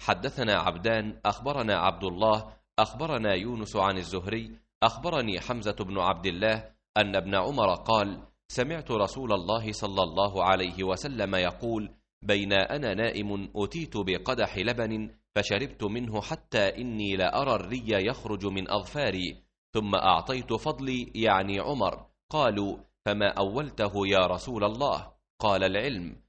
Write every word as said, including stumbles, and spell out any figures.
حدثنا عبدان أخبرنا عبد الله أخبرنا يونس عن الزهري أخبرني حمزة بن عبد الله أن ابن عمر قال: سمعت رسول الله صلى الله عليه وسلم يقول: بين أنا نائم أتيت بقدح لبن فشربت منه حتى إني لأرى الري يخرج من أظفاري، ثم أعطيت فضلي يعني عمر. قالوا: فما أولته يا رسول الله؟ قال: العلم.